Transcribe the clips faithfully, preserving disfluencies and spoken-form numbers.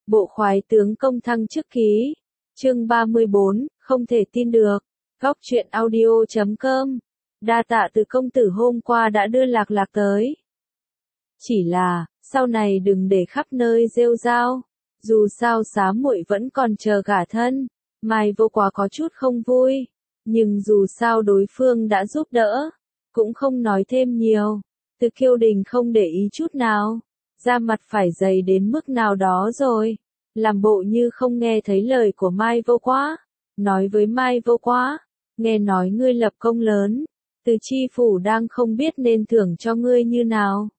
Bộ khoái tướng công thăng chức ký. Chương ba mươi bốn, không thể tin được. Góc truyện audio chấm com. Đa tạ từ công tử hôm qua đã đưa Lạc Lạc tới. Chỉ là, sau này đừng để khắp nơi rêu rao. Dù sao xá muội vẫn còn chờ gả thân. Mai Vô Quá có chút không vui. Nhưng dù sao đối phương đã giúp đỡ. Cũng không nói thêm nhiều. Từ Kiêu Đình không để ý chút nào. Da mặt phải dày đến mức nào đó rồi. Làm bộ như không nghe thấy lời của Mai Vô Quá. Nói với Mai Vô Quá. Nghe nói ngươi lập công lớn. Từ chi phủ đang không biết nên thưởng cho ngươi như nào.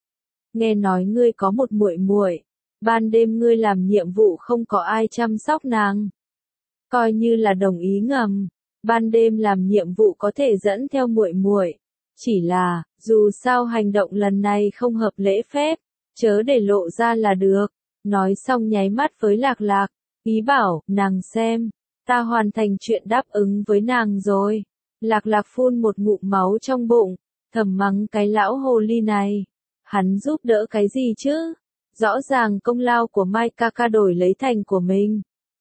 Nghe nói ngươi có một muội muội. Ban đêm ngươi làm nhiệm vụ không có ai chăm sóc nàng. Coi như là đồng ý ngầm. Ban đêm làm nhiệm vụ có thể dẫn theo muội muội. Chỉ là, dù sao hành động lần này không hợp lễ phép. Chớ để lộ ra là được. Nói xong nháy mắt với Lạc Lạc. Ý bảo, nàng xem. Ta hoàn thành chuyện đáp ứng với nàng rồi. Lạc Lạc phun một ngụm máu trong bụng. Thầm mắng cái lão hồ ly này. Hắn giúp đỡ cái gì chứ? Rõ ràng công lao của Mai ca ca đổi lấy thành của mình.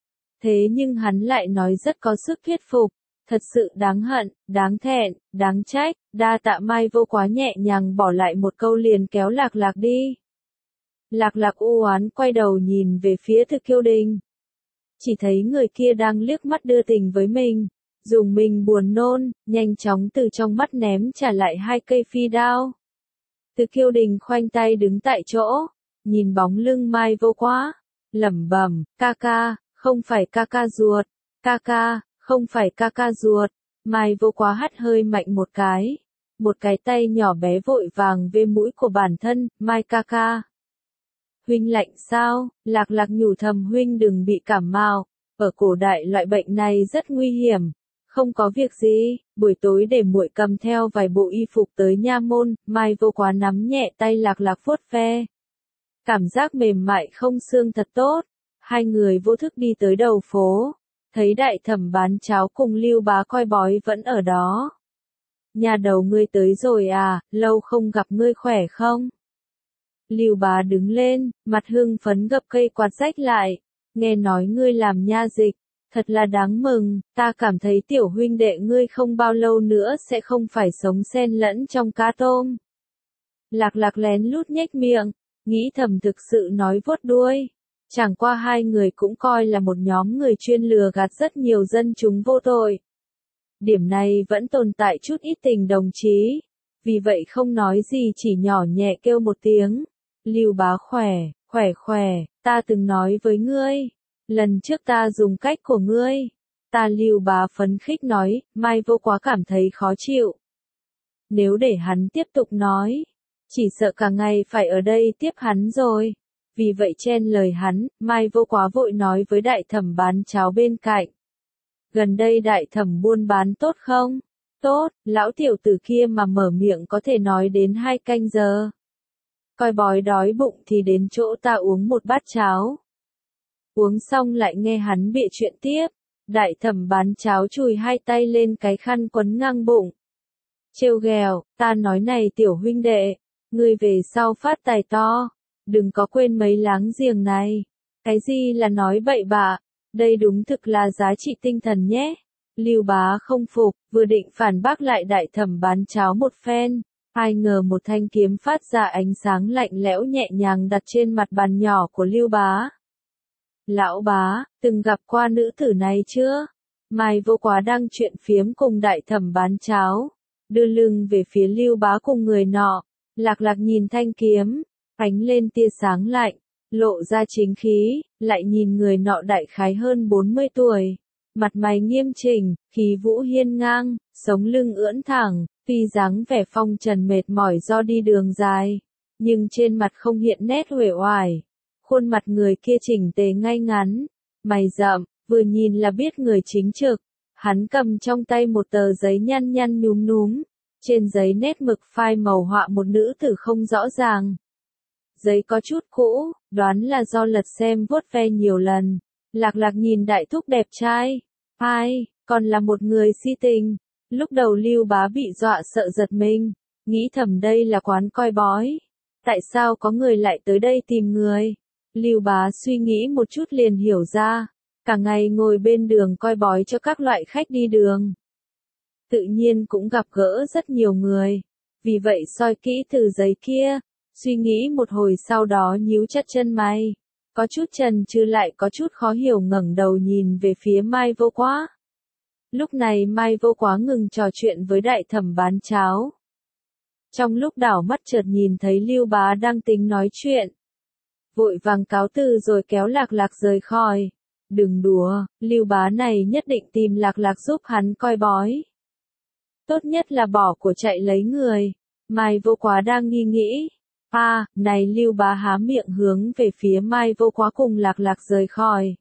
Thế nhưng hắn lại nói rất có sức thuyết phục. Thật sự đáng hận, đáng thẹn, đáng trách. Đa tạ Mai Vô Quá nhẹ nhàng bỏ lại một câu liền kéo Lạc Lạc đi. Lạc Lạc u oán quay đầu nhìn về phía Từ Kiêu Đình. Chỉ thấy người kia đang liếc mắt đưa tình với mình. Dùng mình buồn nôn, nhanh chóng từ trong mắt ném trả lại hai cây phi đao. Từ Kiêu Đình khoanh tay đứng tại chỗ. Nhìn bóng lưng Mai Vô Quá. Lẩm bẩm, ca ca, không phải ca ca ruột. Ca ca, không phải ca ca ruột. Mai Vô Quá hắt hơi mạnh một cái. Một cái tay nhỏ bé vội vàng về mũi của bản thân, Mai ca ca. Huynh lạnh sao? Lạc Lạc nhủ thầm huynh đừng bị cảm mạo. Ở cổ đại loại bệnh này rất nguy hiểm. Không có việc gì, buổi tối để muội cầm theo vài bộ y phục tới nha môn. Mai Vô Quá nắm nhẹ tay Lạc Lạc vuốt ve. Cảm giác mềm mại không xương thật tốt. Hai người vô thức đi tới đầu phố. Thấy đại thẩm bán cháo cùng Lưu Bá coi bói vẫn ở đó. Nhà đầu ngươi tới rồi à, lâu không gặp ngươi khỏe không? Lưu Bá đứng lên, mặt hưng phấn gập cây quạt rách lại. Nghe nói ngươi làm nha dịch, thật là đáng mừng, ta cảm thấy tiểu huynh đệ ngươi không bao lâu nữa sẽ không phải sống xen lẫn trong cá tôm. Lạc Lạc lén lút nhếch miệng, nghĩ thầm thực sự nói vuốt đuôi. Chẳng qua hai người cũng coi là một nhóm người chuyên lừa gạt rất nhiều dân chúng vô tội. Điểm này vẫn tồn tại chút ít tình đồng chí. Vì vậy không nói gì chỉ nhỏ nhẹ kêu một tiếng. Lưu Bá khỏe, khỏe khỏe, ta từng nói với ngươi. Lần trước ta dùng cách của ngươi. Ta Lưu Bá phấn khích nói, Mai Vô Quá cảm thấy khó chịu. Nếu để hắn tiếp tục nói, chỉ sợ cả ngày phải ở đây tiếp hắn rồi. Vì vậy chen lời hắn, Mai Vô Quá vội nói với đại thẩm bán cháo bên cạnh. Gần đây đại thẩm buôn bán tốt không? Tốt, lão tiểu tử kia mà mở miệng có thể nói đến hai canh giờ. Coi bói đói bụng thì đến chỗ ta uống một bát cháo. Uống xong lại nghe hắn bịa chuyện tiếp. Đại thẩm bán cháo chùi hai tay lên cái khăn quấn ngang bụng. Trêu ghẹo, ta nói này tiểu huynh đệ, ngươi về sau phát tài to. Đừng có quên mấy láng giềng này. Cái gì là nói bậy bạ, đây đúng thực là giá trị tinh thần nhé. Lưu Bá không phục, vừa định phản bác lại đại thẩm bán cháo một phen. Ai ngờ một thanh kiếm phát ra ánh sáng lạnh lẽo nhẹ nhàng đặt trên mặt bàn nhỏ của Lưu Bá. Lão Bá, từng gặp qua nữ tử này chưa? Mai Vô Quá đang chuyện phiếm cùng đại thẩm bán cháo. Đưa lưng về phía Lưu Bá cùng người nọ. Lạc Lạc nhìn thanh kiếm. Ánh lên tia sáng lạnh, lộ ra chính khí, lại nhìn người nọ đại khái hơn bốn mươi tuổi. Mặt mày nghiêm chỉnh, khí vũ hiên ngang, sống lưng ưỡn thẳng, tuy dáng vẻ phong trần mệt mỏi do đi đường dài. Nhưng trên mặt không hiện nét uể oải. Khuôn mặt người kia chỉnh tề ngay ngắn, mày rậm, vừa nhìn là biết người chính trực. Hắn cầm trong tay một tờ giấy nhăn nhăn nhúm núm. Trên giấy nét mực phai màu họa một nữ tử không rõ ràng. Giấy có chút cũ, đoán là do lật xem vuốt ve nhiều lần. Lạc Lạc nhìn đại thúc đẹp trai. Ai, còn là một người si tình. Lúc đầu Lưu Bá bị dọa sợ giật mình. Nghĩ thầm đây là quán coi bói. Tại sao có người lại tới đây tìm người? Lưu Bá suy nghĩ một chút liền hiểu ra, cả ngày ngồi bên đường coi bói cho các loại khách đi đường. Tự nhiên cũng gặp gỡ rất nhiều người, vì vậy soi kỹ tờ giấy kia, suy nghĩ một hồi sau đó nhíu chặt chân mày, có chút chần chừ lại có chút khó hiểu ngẩng đầu nhìn về phía Mai Vô Quá. Lúc này Mai Vô Quá ngừng trò chuyện với đại thẩm bán cháo. Trong lúc đảo mắt chợt nhìn thấy Lưu Bá đang tính nói chuyện. Vội vàng cáo từ rồi kéo Lạc Lạc rời khỏi. Đừng đùa, Lưu Bá này nhất định tìm Lạc Lạc giúp hắn coi bói. Tốt nhất là bỏ của chạy lấy người. Mai Vô Quá đang nghi nghĩ. À, này Lưu Bá há miệng hướng về phía Mai Vô Quá cùng Lạc Lạc rời khỏi.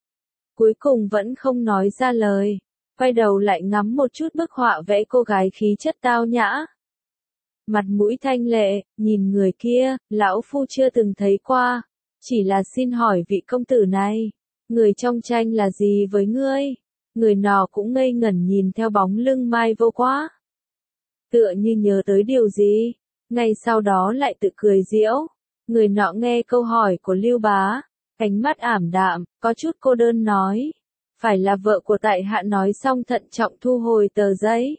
Cuối cùng vẫn không nói ra lời. Quay đầu lại ngắm một chút bức họa vẽ cô gái khí chất tao nhã. Mặt mũi thanh lệ, nhìn người kia, lão phu chưa từng thấy qua. Chỉ là xin hỏi vị công tử này, người trong tranh là gì với ngươi? Người nọ cũng ngây ngẩn nhìn theo bóng lưng Mai Vô Quá. Tựa như nhớ tới điều gì, ngay sau đó lại tự cười giễu. Người nọ nghe câu hỏi của Lưu Bá, ánh mắt ảm đạm, có chút cô đơn nói. Phải là vợ của tại hạ nói xong thận trọng thu hồi tờ giấy.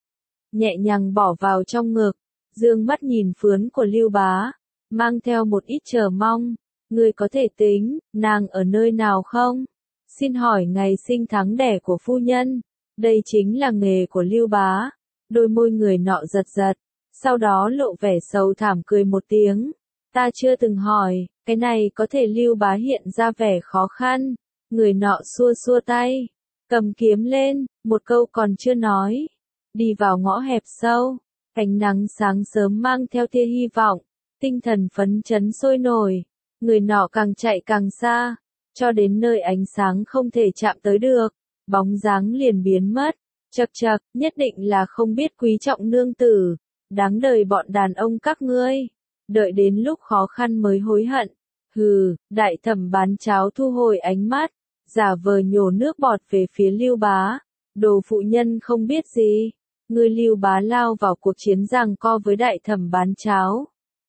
Nhẹ nhàng bỏ vào trong ngực, dương mắt nhìn phướn của Lưu Bá, mang theo một ít chờ mong. Người có thể tính, nàng ở nơi nào không? Xin hỏi ngày sinh tháng đẻ của phu nhân. Đây chính là nghề của Lưu Bá. Đôi môi người nọ giật giật, sau đó lộ vẻ sầu thảm cười một tiếng. Ta chưa từng hỏi, cái này có thể Lưu Bá hiện ra vẻ khó khăn. Người nọ xua xua tay, cầm kiếm lên, một câu còn chưa nói. Đi vào ngõ hẹp sâu, ánh nắng sáng sớm mang theo tia hy vọng, tinh thần phấn chấn sôi nổi. Người nọ càng chạy càng xa, cho đến nơi ánh sáng không thể chạm tới được, bóng dáng liền biến mất. Chậc chậc, nhất định là không biết quý trọng nương tử, đáng đời bọn đàn ông các ngươi, đợi đến lúc khó khăn mới hối hận. Hừ, đại thẩm bán cháo thu hồi ánh mắt, giả vờ nhổ nước bọt về phía Lưu Bá, đồ phụ nhân không biết gì. Người Lưu Bá lao vào cuộc chiến giằng co với đại thẩm bán cháo.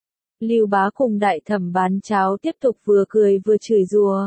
Lưu Bá cùng đại thẩm bán cháo tiếp tục vừa cười vừa chửi rủa.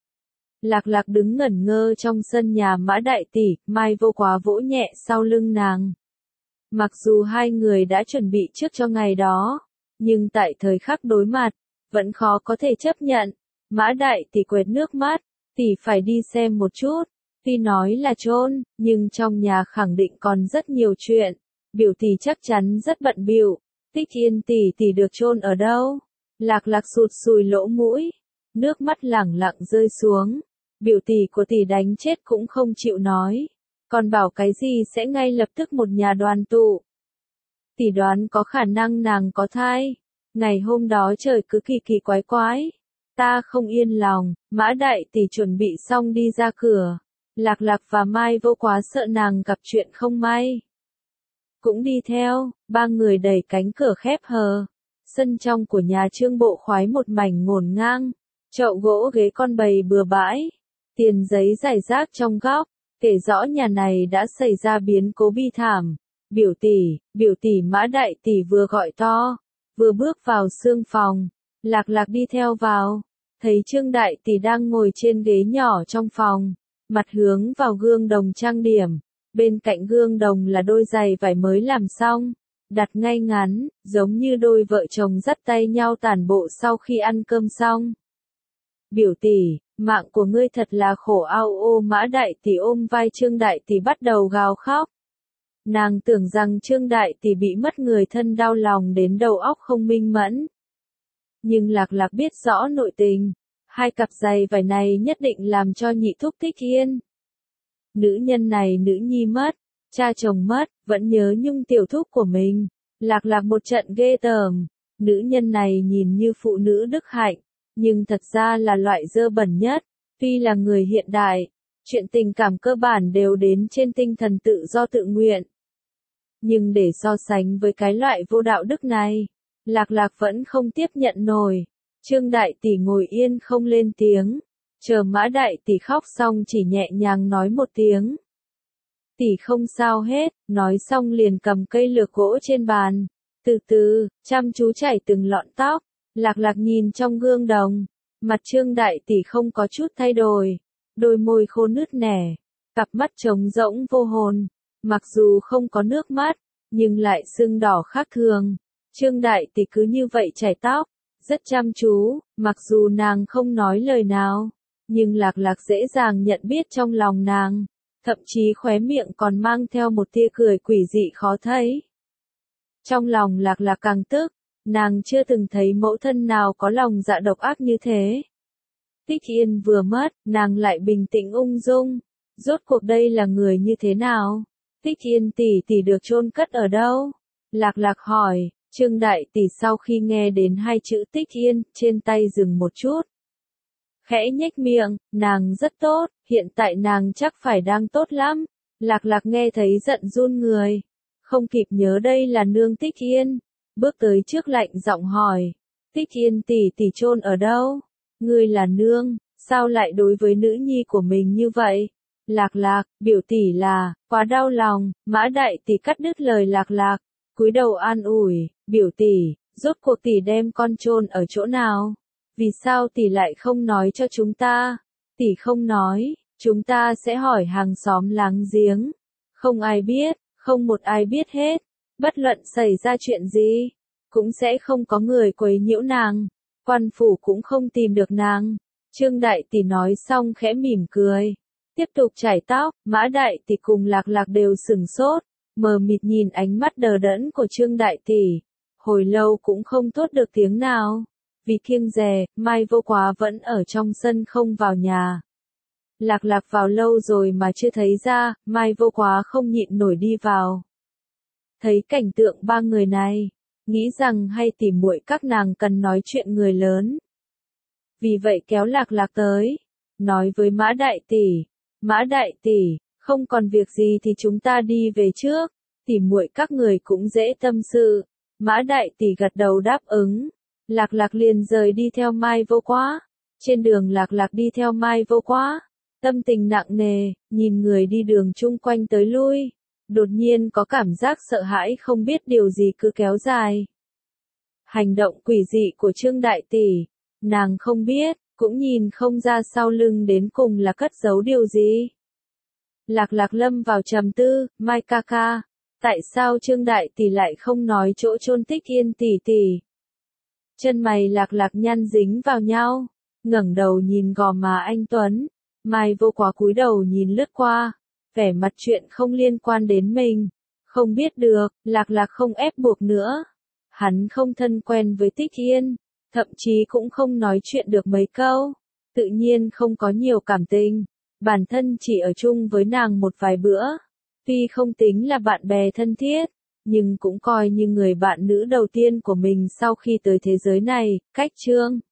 Lạc Lạc đứng ngẩn ngơ trong sân nhà Mã đại tỷ, Mai Vô Quá vỗ nhẹ sau lưng nàng. Mặc dù hai người đã chuẩn bị trước cho ngày đó, nhưng tại thời khắc đối mặt, vẫn khó có thể chấp nhận. Mã đại tỷ quệt nước mắt, tỷ phải đi xem một chút. Tuy nói là chôn, nhưng trong nhà khẳng định còn rất nhiều chuyện. Biểu tỷ chắc chắn rất bận bịu. Tích Yên tỷ tỷ được chôn ở đâu? Lạc Lạc sụt sùi lỗ mũi, nước mắt lẳng lặng rơi xuống. Biểu tỷ của tỷ đánh chết cũng không chịu nói, còn bảo cái gì sẽ ngay lập tức một nhà đoàn tụ. Tỷ đoán có khả năng nàng có thai. Ngày hôm đó trời cứ kỳ kỳ quái quái, ta không yên lòng. Mã đại tỷ chuẩn bị xong đi ra cửa. Lạc Lạc và Mai Vô Quá sợ nàng gặp chuyện không may, cũng đi theo. Ba người đẩy cánh cửa khép hờ. Sân trong của nhà Trương Bộ Khoái một mảnh ngổn ngang, chậu gỗ ghế con bày bừa bãi, tiền giấy rải rác trong góc, kể rõ nhà này đã xảy ra biến cố bi thảm. Biểu tỷ, biểu tỷ Mã đại tỷ vừa gọi to, vừa bước vào sương phòng. Lạc Lạc đi theo vào, thấy Trương đại tỷ đang ngồi trên ghế nhỏ trong phòng, mặt hướng vào gương đồng trang điểm. Bên cạnh gương đồng là đôi giày vải mới làm xong, đặt ngay ngắn, giống như đôi vợ chồng dắt tay nhau tản bộ sau khi ăn cơm xong. Biểu tỷ, mạng của ngươi thật là khổ ao ô. Mã đại tỷ ôm vai Trương đại tỷ bắt đầu gào khóc. Nàng tưởng rằng Trương đại tỷ bị mất người thân đau lòng đến đầu óc không minh mẫn. Nhưng Lạc Lạc biết rõ nội tình, hai cặp giày vải này nhất định làm cho nhị thúc Tích Yên. Nữ nhân này nữ nhi mất, cha chồng mất, vẫn nhớ nhung tiểu thúc của mình. Lạc Lạc một trận ghê tởm. Nữ nhân này nhìn như phụ nữ đức hạnh, nhưng thật ra là loại dơ bẩn nhất. Tuy là người hiện đại, chuyện tình cảm cơ bản đều đến trên tinh thần tự do tự nguyện. Nhưng để so sánh với cái loại vô đạo đức này, Lạc Lạc vẫn không tiếp nhận nổi. Trương đại tỷ ngồi yên không lên tiếng, chờ Mã đại tỷ khóc xong chỉ nhẹ nhàng nói một tiếng. Tỷ không sao hết, nói xong liền cầm cây lược gỗ trên bàn, từ từ, chăm chú chải từng lọn tóc. Lạc Lạc nhìn trong gương đồng, Mặt Trương Đại Tỷ không có chút thay đổi, đôi môi khô nứt nẻ, cặp mắt trống rỗng vô hồn, mặc dù không có nước mắt, nhưng lại sưng đỏ khác thường. Trương Đại Tỷ cứ như vậy chải tóc, rất chăm chú, mặc dù nàng không nói lời nào, nhưng Lạc Lạc dễ dàng nhận biết trong lòng nàng, thậm chí khóe miệng còn mang theo một tia cười quỷ dị khó thấy. Trong lòng Lạc Lạc càng tức, nàng chưa từng thấy mẫu thân nào có lòng dạ độc ác như thế. Tích Yên vừa mất, nàng lại bình tĩnh ung dung, rốt cuộc đây là người như thế nào? Tích Yên tỷ tỷ được chôn cất ở đâu? Lạc Lạc hỏi. Trương Đại Tỷ sau khi nghe đến hai chữ Tích Yên, trên tay dừng một chút. Khẽ nhếch miệng, nàng rất tốt, hiện tại nàng chắc phải đang tốt lắm. Lạc Lạc nghe thấy giận run người, không kịp nhớ đây là nương Tích Yên, bước tới trước lạnh giọng hỏi. Tích Yên tỷ tỷ chôn ở đâu? Ngươi là nương, sao lại đối với nữ nhi của mình như vậy? Lạc Lạc, biểu tỷ là, quá đau lòng, Mã Đại Tỷ cắt đứt lời Lạc Lạc, cúi đầu an ủi, biểu tỷ, rốt cuộc tỷ đem con chôn ở chỗ nào? Vì sao tỷ lại không nói cho chúng ta? Tỷ không nói, chúng ta sẽ hỏi hàng xóm láng giếng. Không ai biết, không một ai biết hết, bất luận xảy ra chuyện gì, cũng sẽ không có người quấy nhiễu nàng, quan phủ cũng không tìm được nàng. Trương Đại Tỷ nói xong khẽ mỉm cười, tiếp tục chải tóc. Mã Đại Tỷ cùng Lạc Lạc đều sửng sốt, mờ mịt nhìn ánh mắt đờ đẫn của Trương Đại Tỷ, hồi lâu cũng không thốt được tiếng nào. Vì kiêng dè, Mai Vô Quá vẫn ở trong sân không vào nhà. Lạc Lạc vào lâu rồi mà chưa thấy ra, Mai Vô Quá không nhịn nổi đi vào. Thấy cảnh tượng ba người này, nghĩ rằng hay tỉ muội các nàng cần nói chuyện người lớn. Vì vậy kéo Lạc Lạc tới, nói với Mã Đại Tỷ, Mã Đại Tỷ, không còn việc gì thì chúng ta đi về trước, tỉ muội các người cũng dễ tâm sự. Mã Đại Tỷ gật đầu đáp ứng, Lạc Lạc liền rời đi theo Mai Vô Quá. Trên đường Lạc Lạc đi theo Mai Vô Quá, tâm tình nặng nề, nhìn người đi đường chung quanh tới lui, đột nhiên có cảm giác sợ hãi không biết điều gì cứ kéo dài. Hành động quỷ dị của Trương Đại Tỷ, nàng không biết, cũng nhìn không ra sau lưng đến cùng là cất giấu điều gì. Lạc Lạc lâm vào trầm tư, Mai ca ca, tại sao Trương Đại Tỷ lại không nói chỗ chôn Tích Yên tỷ tỷ? Chân mày Lạc Lạc nhăn dính vào nhau, ngẩng đầu nhìn gò má anh Tuấn. Mai Vô Quá cúi đầu nhìn lướt qua, vẻ mặt chuyện không liên quan đến mình, không biết được. Lạc Lạc không ép buộc nữa, hắn không thân quen với Tích Yên, thậm chí cũng không nói chuyện được mấy câu, tự nhiên không có nhiều cảm tình, bản thân chỉ ở chung với nàng một vài bữa, tuy không tính là bạn bè thân thiết, nhưng cũng coi như người bạn nữ đầu tiên của mình sau khi tới thế giới này. Cách chương